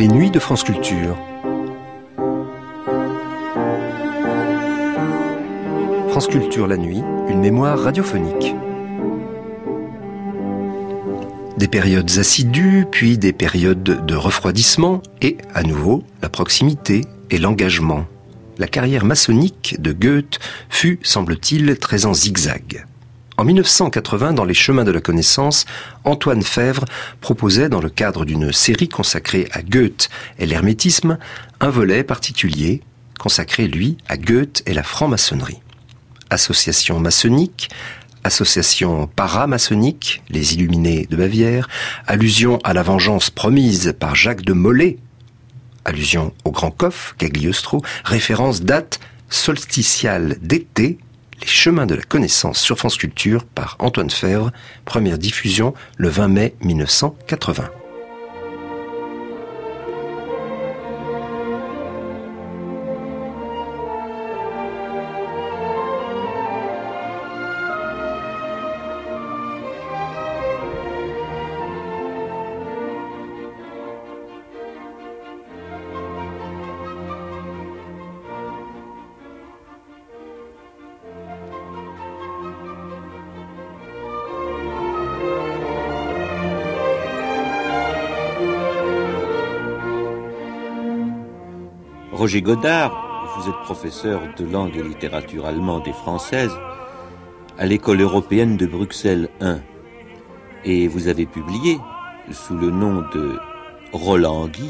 nuits de France Culture. France Culture la nuit, une mémoire radiophonique. Des périodes assidues, puis des périodes de refroidissement, et, à nouveau, la proximité et l'engagement. La carrière maçonnique de Goethe fut, semble-t-il, très en zigzag. En 1980, dans Les Chemins de la Connaissance, Antoine Fèvre proposait, dans le cadre d'une série consacrée à Goethe et l'hermétisme, un volet particulier consacré, lui, à Goethe et la franc-maçonnerie. Association maçonnique, association paramaçonnique, les Illuminés de Bavière, allusion à la vengeance promise par Jacques de Molay, allusion au Grand Coff, Cagliostro, référence date solsticiale d'été, Les Chemins de la Connaissance sur France Culture par Antoine Fèvre, première diffusion le 20 mai 1980. Roger Godard, vous êtes professeur de langue et littérature allemande et française à l'école européenne de Bruxelles I. Et vous avez publié, sous le nom de Roland Guy,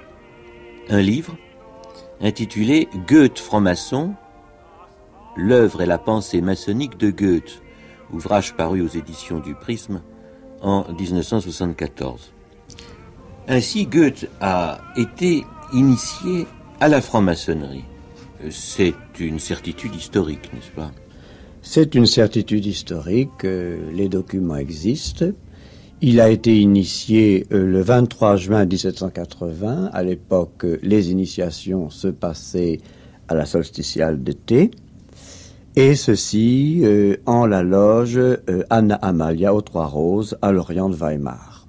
un livre intitulé « Goethe franc-maçon, l'œuvre et la pensée maçonnique de Goethe », ouvrage paru aux éditions du Prisme en 1974. Ainsi, Goethe a été initié à la franc-maçonnerie. C'est une certitude historique, n'est-ce pas? C'est une certitude historique, les documents existent. Il a été initié le 23 juin 1780. À l'époque, les initiations se passaient à la solsticiale d'été. Et ceci en la loge Anna Amalia aux Trois Roses à l'Orient de Weimar.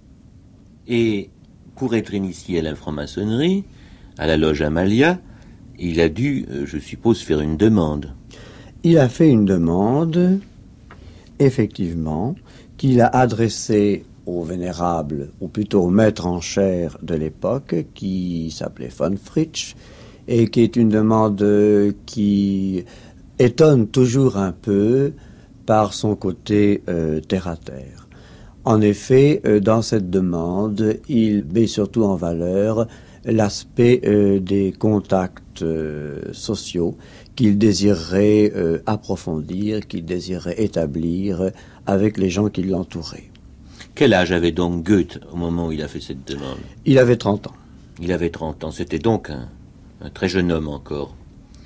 Et pour être initié à la franc-maçonnerie, à la loge Amalia, il a dû, je suppose, faire une demande. Il a fait une demande, effectivement, qu'il a adressée au vénérable, ou plutôt au maître en chaire de l'époque, qui s'appelait von Fritsch, et qui est une demande qui étonne toujours un peu par son côté terre-à-terre. En effet, dans cette demande, il met surtout en valeur l'aspect des contacts sociaux qu'il désirerait approfondir, qu'il désirerait établir avec les gens qui l'entouraient. Quel âge avait donc Goethe au moment où il a fait cette demande? Il avait 30 ans. Il avait 30 ans, c'était donc un très jeune homme encore.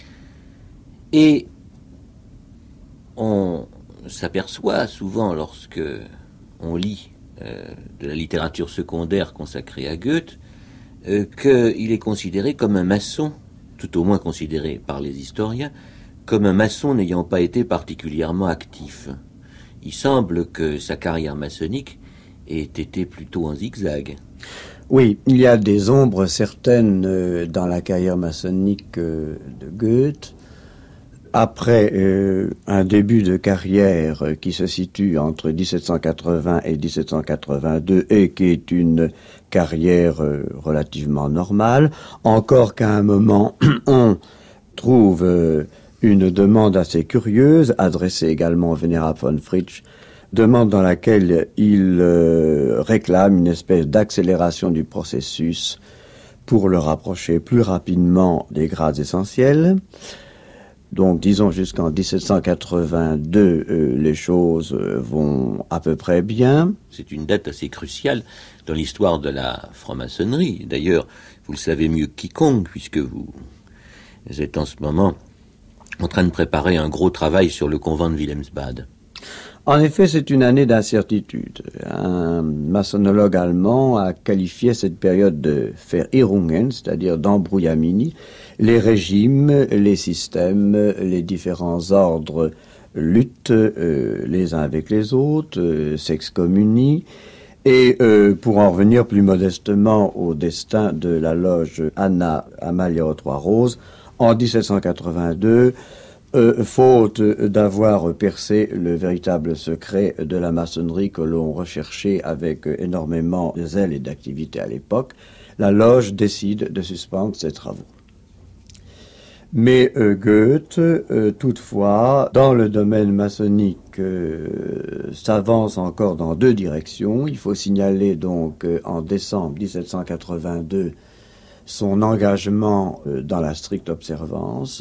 Et on s'aperçoit souvent lorsque on lit de la littérature secondaire consacrée à Goethe, qu'il est considéré comme un maçon, tout au moins considéré par les historiens, comme un maçon n'ayant pas été particulièrement actif. Il semble que sa carrière maçonnique ait été plutôt en zigzag. Oui, il y a des ombres certaines dans la carrière maçonnique de Goethe. Après un début de carrière qui se situe entre 1780 et 1782 et qui est une carrière relativement normale, encore qu'à un moment on trouve une demande assez curieuse, adressée également au vénérable von Fritsch, demande dans laquelle il réclame une espèce d'accélération du processus pour le rapprocher plus rapidement des grades essentiels. Donc, disons, jusqu'en 1782, les choses vont à peu près bien. C'est une date assez cruciale dans l'histoire de la franc-maçonnerie. D'ailleurs, vous le savez mieux que quiconque, puisque vous êtes en ce moment en train de préparer un gros travail sur le convent de Wilhelmsbad. En effet, c'est une année d'incertitude. Un maçonnologue allemand a qualifié cette période de Verirrungen, c'est-à-dire d'embrouillamini. Les régimes, les systèmes, les différents ordres luttent les uns avec les autres, s'excommunient, Et pour en revenir plus modestement au destin de la loge Anna Amalia aux Trois Roses, en 1782, faute d'avoir percé le véritable secret de la maçonnerie que l'on recherchait avec énormément de zèle et d'activité à l'époque, la loge décide de suspendre ses travaux. Mais Goethe, toutefois, dans le domaine maçonnique, s'avance encore dans deux directions. Il faut signaler donc en décembre 1782 son engagement dans la stricte observance,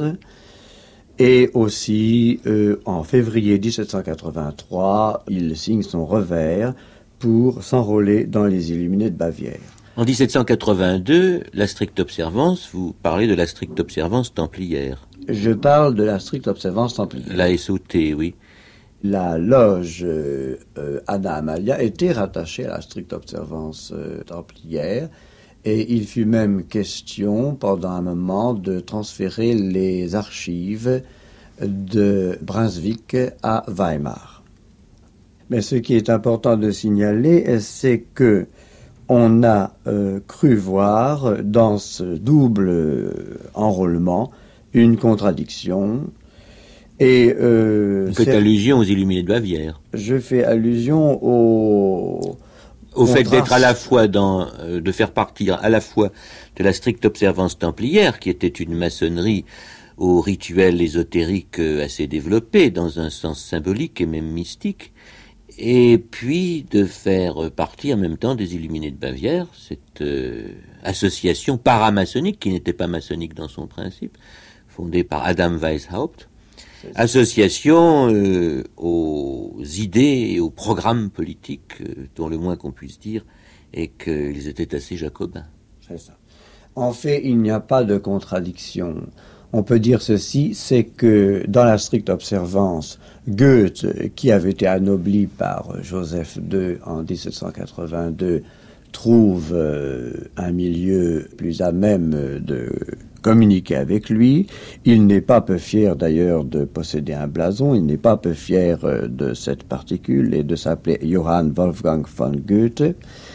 et aussi en février 1783, il signe son revers pour s'enrôler dans les Illuminés de Bavière. En 1782, la stricte observance, vous parlez de la stricte observance templière. Je parle de la stricte observance templière. La SOT, oui. La loge Anna Amalia était rattachée à la stricte observance templière, et il fut même question pendant un moment de transférer les archives de Brunswick à Weimar. Mais ce qui est important de signaler, c'est que on a cru voir dans ce double enrôlement une contradiction. Et vous faites allusion aux Illuminés de Bavière. Je fais allusion au fait d'être à la fois de faire partir à la fois de la stricte observance templière, qui était une maçonnerie aux rituels ésotériques assez développés dans un sens symbolique et même mystique, et puis de faire partie en même temps des Illuminés de Bavière, cette association paramaçonnique qui n'était pas maçonnique dans son principe, fondée par Adam Weishaupt, association aux idées et aux programmes politiques dont le moins qu'on puisse dire est qu'ils étaient assez jacobins. C'est ça. En fait, il n'y a pas de contradiction. On peut dire ceci, c'est que dans la stricte observance, Goethe, qui avait été anobli par Joseph II en 1782, trouve un milieu plus à même de communiquer avec lui. Il n'est pas peu fier d'ailleurs de posséder un blason, il n'est pas peu fier de cette particule et de s'appeler Johann Wolfgang von Goethe.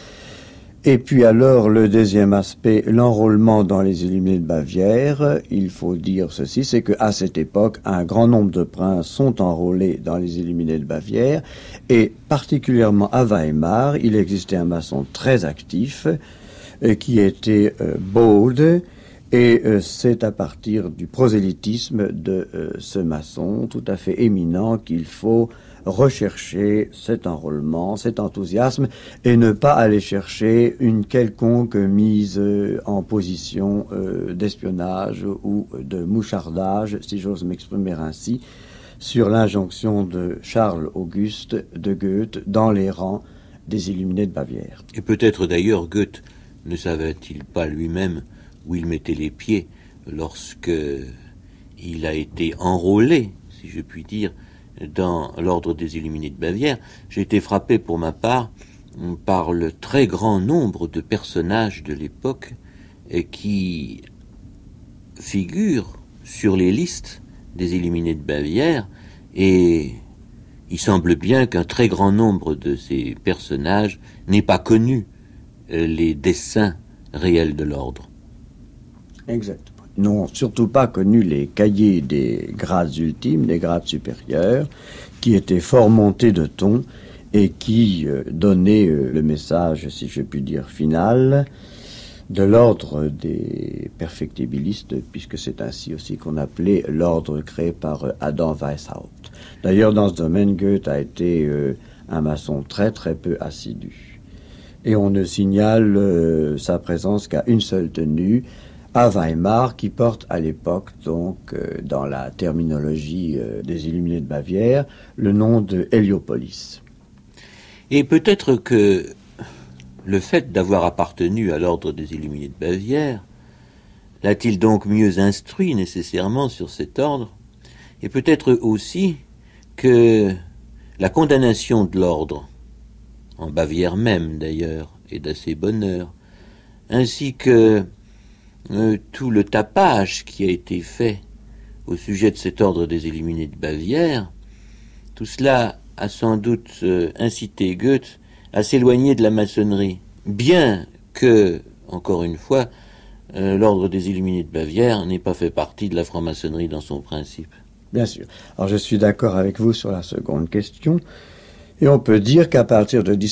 Et puis alors, le deuxième aspect, l'enrôlement dans les Illuminés de Bavière, il faut dire ceci, c'est qu'à cette époque, un grand nombre de princes sont enrôlés dans les Illuminés de Bavière, et particulièrement à Weimar, il existait un maçon très actif, qui était Bode, et c'est à partir du prosélytisme de ce maçon tout à fait éminent qu'il faut rechercher cet enrôlement, cet enthousiasme, et ne pas aller chercher une quelconque mise en position d'espionnage ou de mouchardage, si j'ose m'exprimer ainsi, sur l'injonction de Charles Auguste de Goethe dans les rangs des Illuminés de Bavière. Et peut-être d'ailleurs Goethe ne savait-il pas lui-même où il mettait les pieds lorsque il a été enrôlé, si je puis dire, dans l'ordre des Illuminés de Bavière. J'ai été frappé pour ma part par le très grand nombre de personnages de l'époque qui figurent sur les listes des Illuminés de Bavière, et il semble bien qu'un très grand nombre de ces personnages n'aient pas connu les desseins réels de l'ordre. Exactement. N'ont surtout pas connu les cahiers des grades ultimes, des grades supérieurs, qui étaient fort montés de ton et qui donnaient le message, si je puis dire, final, de l'ordre des perfectibilistes, puisque c'est ainsi aussi qu'on appelait l'ordre créé par Adam Weishaupt. D'ailleurs, dans ce domaine, Goethe a été un maçon très très peu assidu. Et on ne signale sa présence qu'à une seule tenue, à Weimar, qui porte à l'époque, donc, dans la terminologie des Illuminés de Bavière, le nom de Héliopolis. Et peut-être que le fait d'avoir appartenu à l'ordre des Illuminés de Bavière l'a-t-il donc mieux instruit nécessairement sur cet ordre, et peut-être aussi que la condamnation de l'ordre, en Bavière même d'ailleurs, et d'assez bonne heure, ainsi que tout le tapage qui a été fait au sujet de cet ordre des Illuminés de Bavière, tout cela a sans doute incité Goethe à s'éloigner de la maçonnerie, bien que, encore une fois, l'ordre des Illuminés de Bavière n'ait pas fait partie de la franc-maçonnerie dans son principe. Bien sûr. Alors je suis d'accord avec vous sur la seconde question. Et on peut dire qu'à partir de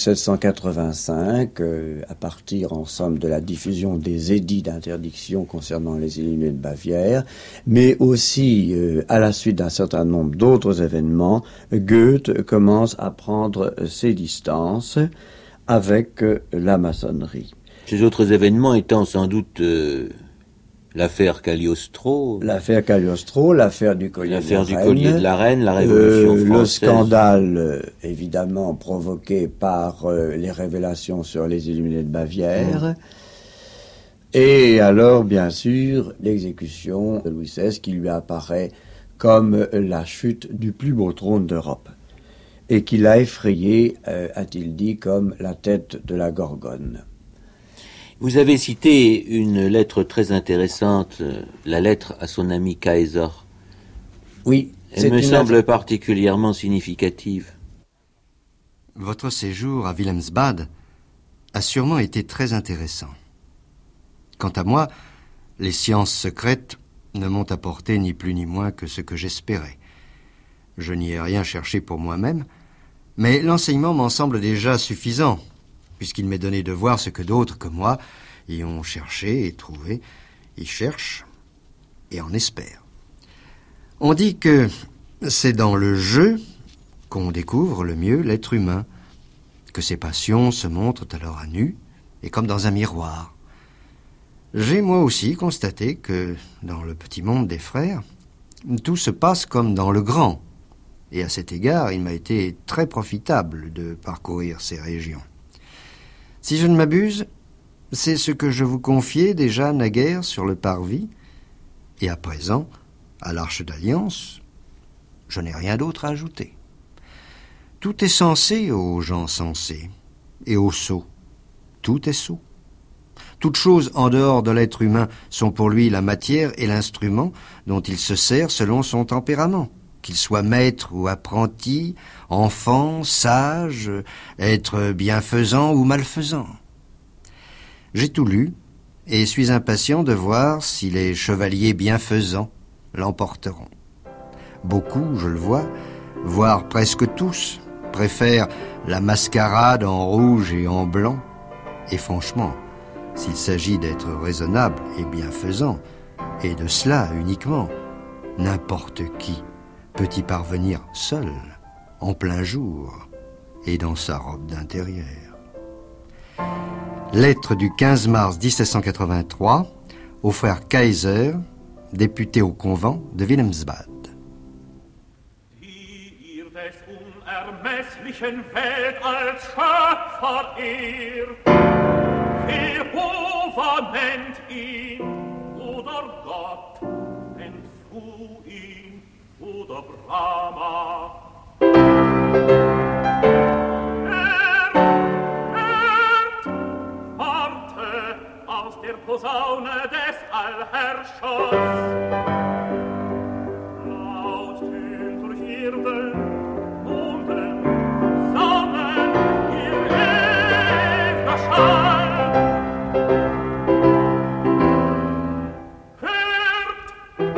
1785, à partir en somme de la diffusion des édits d'interdiction concernant les Illuminés de Bavière, mais aussi à la suite d'un certain nombre d'autres événements, Goethe commence à prendre ses distances avec la maçonnerie. Ces autres événements étant sans doute l'affaire Cagliostro. L'affaire Cagliostro, l'affaire du collier de la Reine, la Révolution française. Le scandale, évidemment, provoqué par les révélations sur les Illuminés de Bavière. Et alors, bien sûr, l'exécution de Louis XVI qui lui apparaît comme la chute du plus beau trône d'Europe. Et qui l'a effrayé, a-t-il dit, comme la tête de la Gorgone. Vous avez cité une lettre très intéressante, la lettre à son ami Kaiser. Oui. Elle me semble particulièrement significative. Votre séjour à Wilhelmsbad a sûrement été très intéressant. Quant à moi, les sciences secrètes ne m'ont apporté ni plus ni moins que ce que j'espérais. Je n'y ai rien cherché pour moi-même, mais l'enseignement m'en semble déjà suffisant, puisqu'il m'est donné de voir ce que d'autres que moi y ont cherché et trouvé, y cherchent et en espèrent. On dit que c'est dans le jeu qu'on découvre le mieux l'être humain, que ses passions se montrent alors à nu et comme dans un miroir. J'ai moi aussi constaté que dans le petit monde des frères, tout se passe comme dans le grand, et à cet égard, il m'a été très profitable de parcourir ces régions. Si je ne m'abuse, c'est ce que je vous confiais déjà naguère sur le parvis, et à présent, à l'Arche d'Alliance, je n'ai rien d'autre à ajouter. Tout est censé aux gens sensés, et aux sots. Tout est sot. Toutes choses en dehors de l'être humain sont pour lui la matière et l'instrument dont il se sert selon son tempérament, qu'il soit maître ou apprenti, enfant, sage, être bienfaisant ou malfaisant. J'ai tout lu et suis impatient de voir si les chevaliers bienfaisants l'emporteront. Beaucoup, je le vois, voire presque tous, préfèrent la mascarade en rouge et en blanc. Et franchement, s'il s'agit d'être raisonnable et bienfaisant, et de cela uniquement, n'importe qui peut y parvenir seul, en plein jour, et dans sa robe d'intérieur. Lettre du 15 mars 1783 au frère Kaiser, député au convent de Wilhelmsbad. Die ihr des unermesslichen Weltalls Schöpfer ehrt, Jehova nennt ihn, oder Gott, nennt Fu ihn, oder Brahma. Aus der Posaune des Allherrschers laut tönt durch Erde, Monden, Sonnen, ihr ewiger Schall. Hört,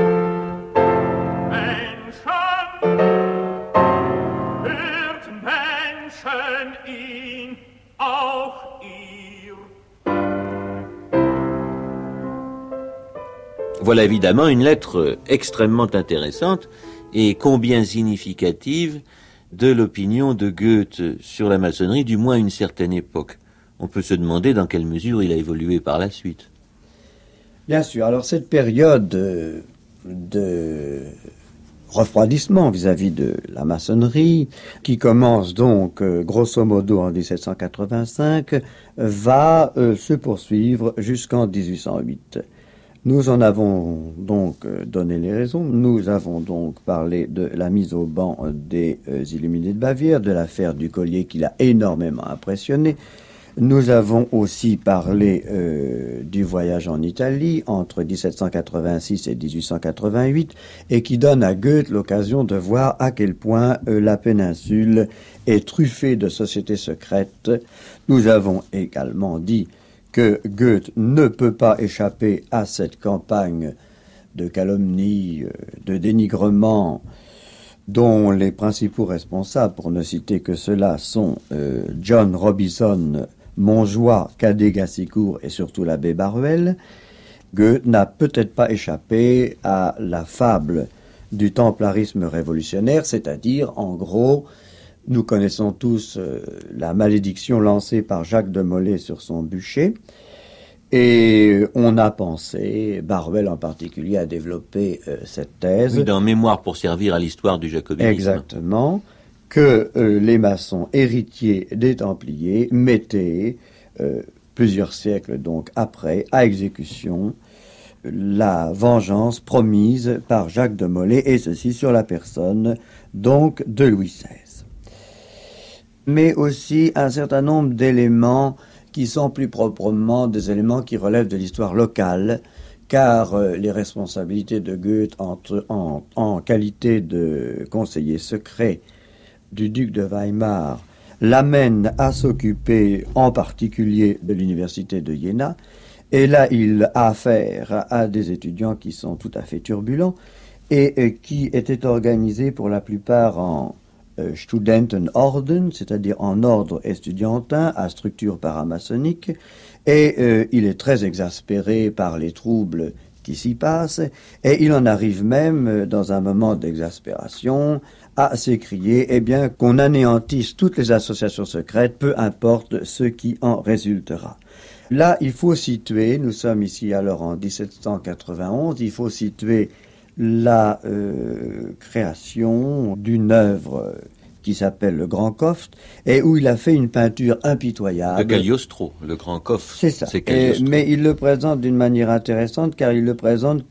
Menschen ihn, auch ihr. Voilà évidemment une lettre extrêmement intéressante et combien significative de l'opinion de Goethe sur la maçonnerie, du moins à une certaine époque. On peut se demander dans quelle mesure il a évolué par la suite. Bien sûr. Alors cette période de refroidissement vis-à-vis de la maçonnerie, qui commence donc grosso modo en 1785, va se poursuivre jusqu'en 1808. Nous en avons donc donné les raisons. Nous avons donc parlé de la mise au ban des Illuminés de Bavière, de l'affaire du collier qui l'a énormément impressionné, Nous avons aussi parlé du voyage en Italie entre 1786 et 1888 et qui donne à Goethe l'occasion de voir à quel point la péninsule est truffée de sociétés secrètes. Nous avons également dit que Goethe ne peut pas échapper à cette campagne de calomnie, de dénigrement, dont les principaux responsables, pour ne citer que ceux-là, sont John Robison, Montjoie, Cadet Gassicourt et surtout l'abbé Baruel. Goethe n'a peut-être pas échappé à la fable du templarisme révolutionnaire, c'est-à-dire, en gros, nous connaissons tous la malédiction lancée par Jacques de Molay sur son bûcher, et on a pensé, Baruel en particulier a développé cette thèse. Oui, dans Mémoire pour servir à l'histoire du jacobinisme. Exactement, que les maçons héritiers des Templiers mettaient, plusieurs siècles donc après, à exécution la vengeance promise par Jacques de Molay, et ceci sur la personne donc de Louis XVI. Mais aussi un certain nombre d'éléments qui sont plus proprement des éléments qui relèvent de l'histoire locale, car les responsabilités de Goethe en qualité de conseiller secret du duc de Weimar l'amènent à s'occuper en particulier de l'université de Jena, et là il a affaire à des étudiants qui sont tout à fait turbulents et qui étaient organisés pour la plupart en Studentenorden, c'est-à-dire en ordre estudiantin à structure paramaçonnique, et il est très exaspéré par les troubles qui s'y passent, et il en arrive même, dans un moment d'exaspération, à s'écrier, eh bien, qu'on anéantisse toutes les associations secrètes, peu importe ce qui en résultera. Là, il faut situer, nous sommes ici alors en 1791, il faut situer la création d'une œuvre qui s'appelle Le Grand Coffre, et où il a fait une peinture impitoyable. De Cagliostro, Le Grand Coffre. C'est ça. Mais il le présente d'une manière intéressante, car il le présente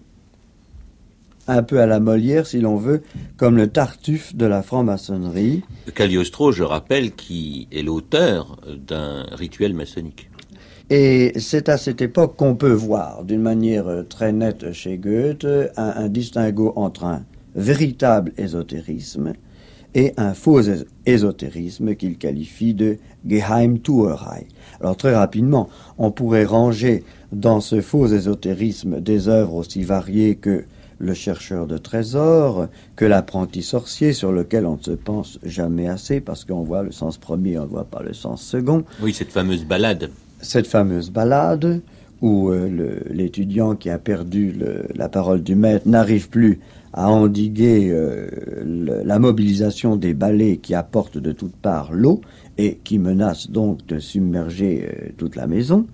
un peu à la Molière, si l'on veut, comme le Tartuffe de la franc-maçonnerie. Cagliostro, je rappelle, qui est l'auteur d'un rituel maçonnique. Et c'est à cette époque qu'on peut voir, d'une manière très nette chez Goethe, un distinguo entre un véritable ésotérisme et un faux ésotérisme qu'il qualifie de Geheimtuerei. Alors très rapidement, on pourrait ranger dans ce faux ésotérisme des œuvres aussi variées que Le chercheur de trésors, que L'apprenti sorcier, sur lequel on ne se pense jamais assez, parce qu'on voit le sens premier, on ne voit pas le sens second. Oui, cette fameuse ballade. Cette fameuse ballade où l'étudiant qui a perdu la parole du maître n'arrive plus à endiguer la mobilisation des balais qui apportent de toutes parts l'eau et qui menacent donc de submerger toute la maison.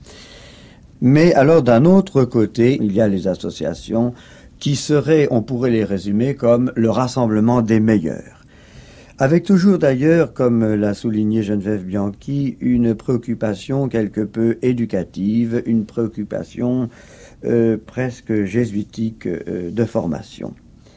Mais alors d'un autre côté, il y a les associations qui seraient, on pourrait les résumer comme le rassemblement des meilleurs. Avec toujours d'ailleurs, comme l'a souligné Geneviève Bianchi, une préoccupation quelque peu éducative, une préoccupation presque jésuitique de formation.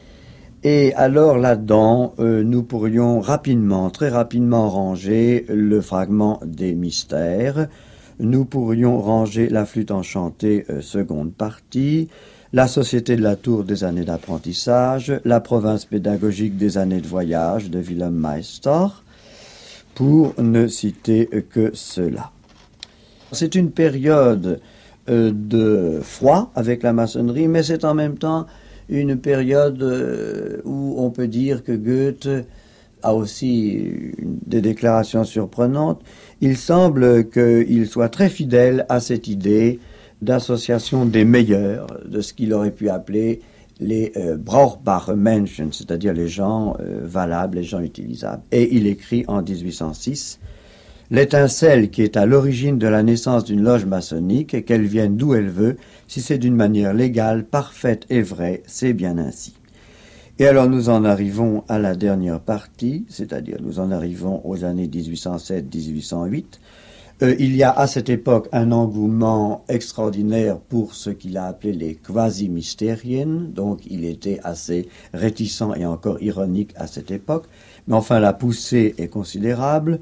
Et alors là-dedans, nous pourrions très rapidement ranger le fragment des mystères, nous pourrions ranger la flûte enchantée, seconde partie, la Société de la Tour des années d'apprentissage, la province pédagogique des années de voyage de Wilhelm Meister, pour ne citer que cela. C'est une période de froid avec la maçonnerie, mais c'est en même temps une période où on peut dire que Goethe a aussi des déclarations surprenantes. Il semble qu'il soit très fidèle à cette idée d'association des meilleurs, de ce qu'il aurait pu appeler les brauchbare Menschen, c'est-à-dire les gens valables, les gens utilisables. Et il écrit en 1806 « L'étincelle qui est à l'origine de la naissance d'une loge maçonnique, qu'elle vienne d'où elle veut, si c'est d'une manière légale, parfaite et vraie, c'est bien ainsi. » Et alors nous en arrivons à la dernière partie, c'est-à-dire nous en arrivons aux années 1807-1808. Il y a à cette époque un engouement extraordinaire pour ce qu'il a appelé les quasi-mystériennes, donc il était assez réticent et encore ironique à cette époque, mais enfin la poussée est considérable.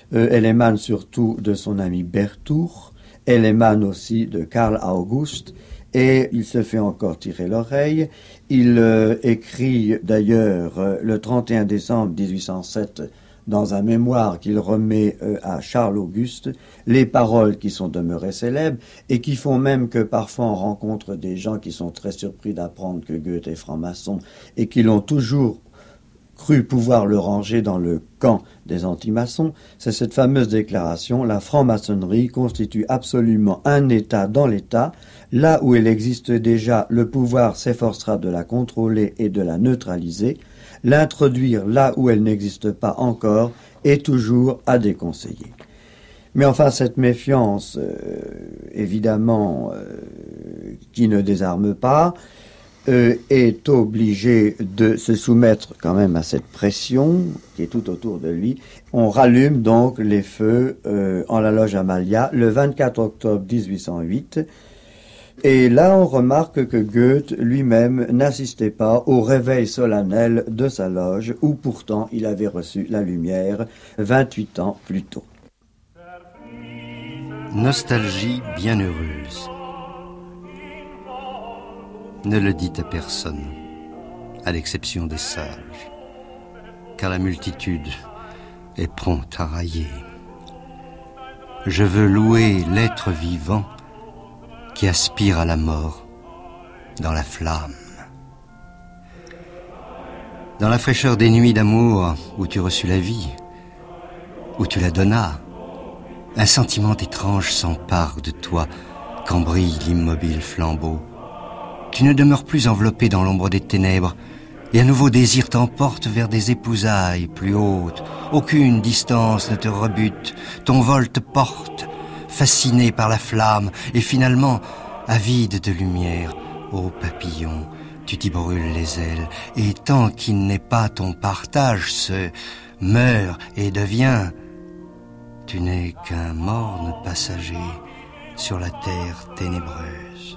Elle émane surtout de son ami Berthoud, elle émane aussi de Karl August, et il se fait encore tirer l'oreille. Il écrit d'ailleurs le 31 décembre 1807, dans un mémoire qu'il remet à Charles Auguste, les paroles qui sont demeurées célèbres et qui font même que parfois on rencontre des gens qui sont très surpris d'apprendre que Goethe est franc-maçon et qui l'ont toujours cru pouvoir le ranger dans le camp des anti-maçons. C'est cette fameuse déclaration: la franc-maçonnerie constitue absolument un État dans l'État. Là où elle existe déjà, le pouvoir s'efforcera de la contrôler et de la neutraliser. L'introduire là où elle n'existe pas encore est toujours à déconseiller. Mais enfin, cette méfiance, évidemment, qui ne désarme pas, est obligé de se soumettre quand même à cette pression qui est tout autour de lui. On rallume donc les feux en la loge Amalia le 24 octobre 1808. Et là, on remarque que Goethe lui-même n'assistait pas au réveil solennel de sa loge, où pourtant il avait reçu la lumière 28 ans plus tôt. Nostalgie bienheureuse. Ne le dites à personne, à l'exception des sages, car la multitude est prompte à railler. Je veux louer l'être vivant qui aspire à la mort dans la flamme. Dans la fraîcheur des nuits d'amour où tu reçus la vie, où tu la donnas, un sentiment étrange s'empare de toi quand brille l'immobile flambeau. Tu ne demeures plus enveloppé dans l'ombre des ténèbres, et un nouveau désir t'emporte vers des épousailles plus hautes. Aucune distance ne te rebute, ton vol te porte, fasciné par la flamme, et finalement, avide de lumière, ô papillon, tu t'y brûles les ailes, et tant qu'il n'est pas ton partage, se meurt et devient. Tu n'es qu'un morne passager sur la terre ténébreuse.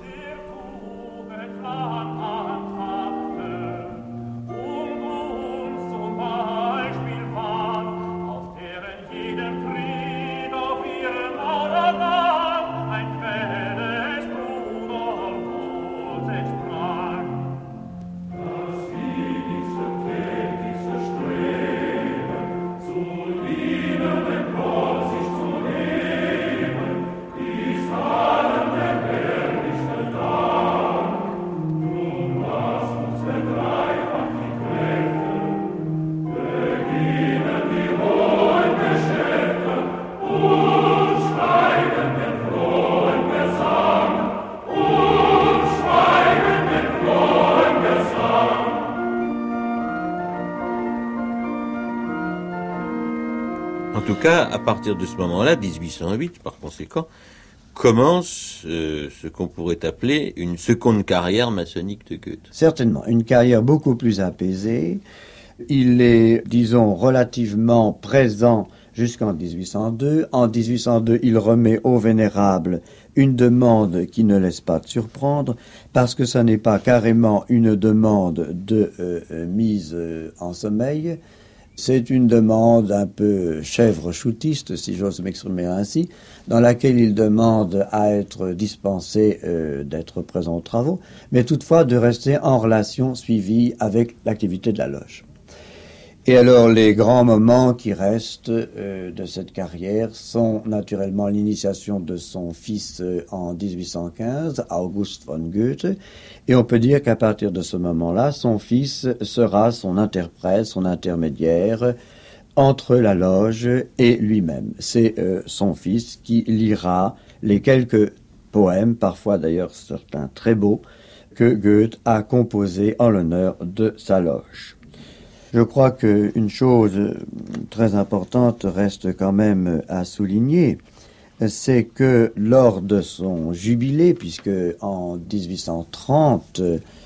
En tout cas, à partir de ce moment-là, 1808, par conséquent, commence ce qu'on pourrait appeler une seconde carrière maçonnique de Goethe. Certainement, une carrière beaucoup plus apaisée. Il est, disons, relativement présent jusqu'en 1802. En 1802, il remet au Vénérable une demande qui ne laisse pas de surprendre, parce que ça n'est pas carrément une demande de mise en sommeil. C'est une demande un peu chèvre-choutiste, si j'ose m'exprimer ainsi, dans laquelle il demande à être dispensé d'être présent aux travaux, mais toutefois de rester en relation suivie avec l'activité de la loge. Et alors, les grands moments qui restent de cette carrière sont naturellement l'initiation de son fils en 1815, August von Goethe, et on peut dire qu'à partir de ce moment-là, son fils sera son interprète, son intermédiaire entre la loge et lui-même. C'est son fils qui lira les quelques poèmes, parfois d'ailleurs certains très beaux, que Goethe a composés en l'honneur de sa loge. Je crois qu'une chose très importante reste quand même à souligner, c'est que lors de son jubilé, puisque en 1830,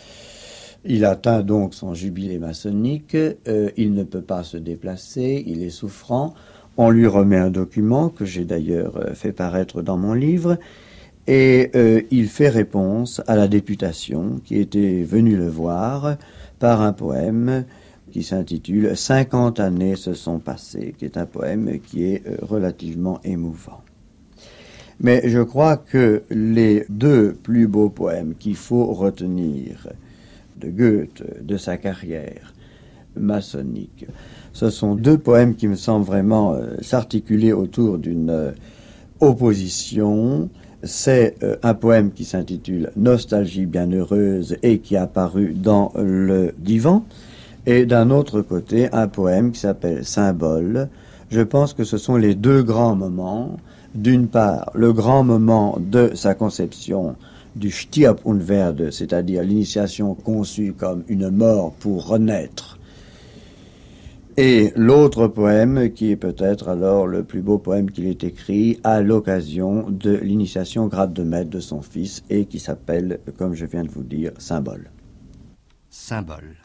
il atteint donc son jubilé maçonnique, il ne peut pas se déplacer, il est souffrant. On lui remet un document que j'ai d'ailleurs fait paraître dans mon livre, et il fait réponse à la députation qui était venue le voir par un poème qui s'intitule « 50 années se sont passées », qui est un poème qui est relativement émouvant. Mais je crois que les deux plus beaux poèmes qu'il faut retenir de Goethe, de sa carrière maçonnique, ce sont deux poèmes qui me semblent vraiment s'articuler autour d'une opposition. C'est un poème qui s'intitule « Nostalgie bienheureuse » et qui est apparu dans le Divan. Et d'un autre côté, un poème qui s'appelle « Symbole ». Je pense que ce sont les deux grands moments. D'une part, le grand moment de sa conception du Stirb und Werde, c'est-à-dire l'initiation conçue comme une mort pour renaître. Et l'autre poème, qui est peut-être alors le plus beau poème qu'il ait écrit, à l'occasion de l'initiation au grade de maître de son fils, et qui s'appelle, comme je viens de vous dire, Symbole. Symbole.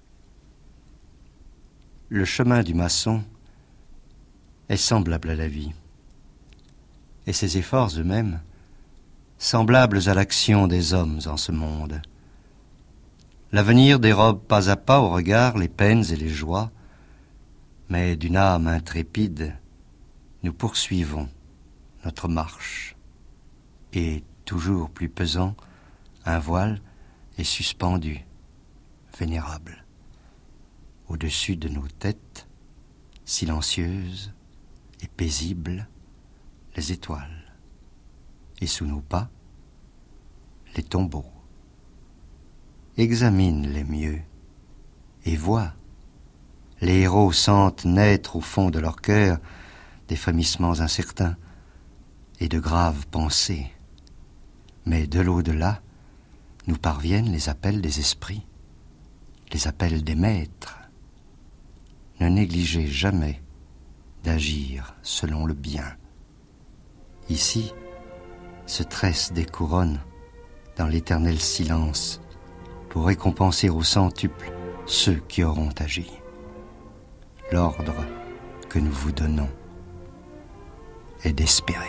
Le chemin du maçon est semblable à la vie, et ses efforts eux-mêmes semblables à l'action des hommes en ce monde. L'avenir dérobe pas à pas au regard les peines et les joies, mais d'une âme intrépide, nous poursuivons notre marche. Et toujours plus pesant, un voile est suspendu, vénérable, au-dessus de nos têtes, silencieuses et paisibles, les étoiles, et sous nos pas, les tombeaux. Examine-les mieux et vois. Les héros sentent naître au fond de leur cœur des frémissements incertains et de graves pensées. Mais de l'au-delà, nous parviennent les appels des esprits, les appels des maîtres. Ne négligez jamais d'agir selon le bien. Ici se tressent des couronnes dans l'éternel silence pour récompenser au centuple ceux qui auront agi. L'ordre que nous vous donnons est d'espérer.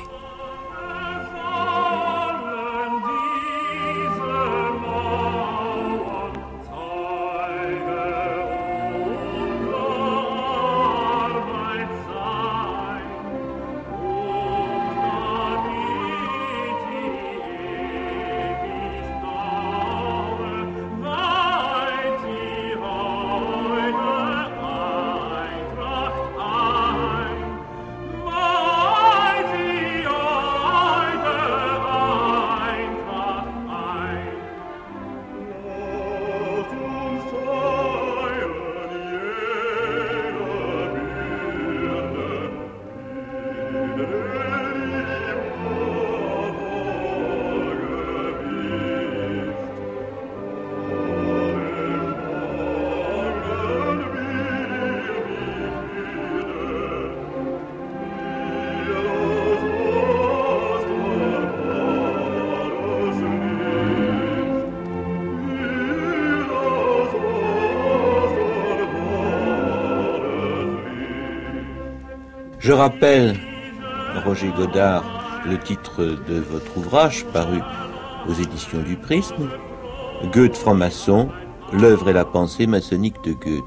Je rappelle, Roger Godard, le titre de votre ouvrage paru aux éditions du Prisme, Goethe franc-maçon, l'œuvre et la pensée maçonnique de Goethe.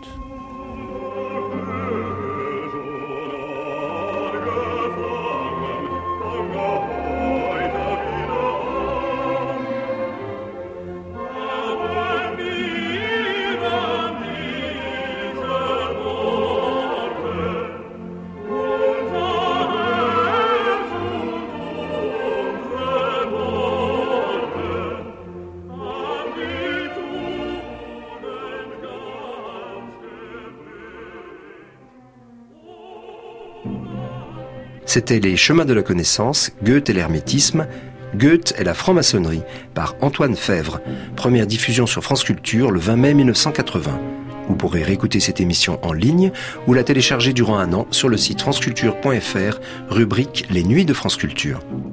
C'était Les Chemins de la Connaissance, Goethe et l'Hermétisme, Goethe et la franc-maçonnerie, par Antoine Fèvre. Première diffusion sur France Culture le 20 mai 1980. Vous pourrez réécouter cette émission en ligne ou la télécharger durant un an sur le site franceculture.fr, rubrique Les Nuits de France Culture.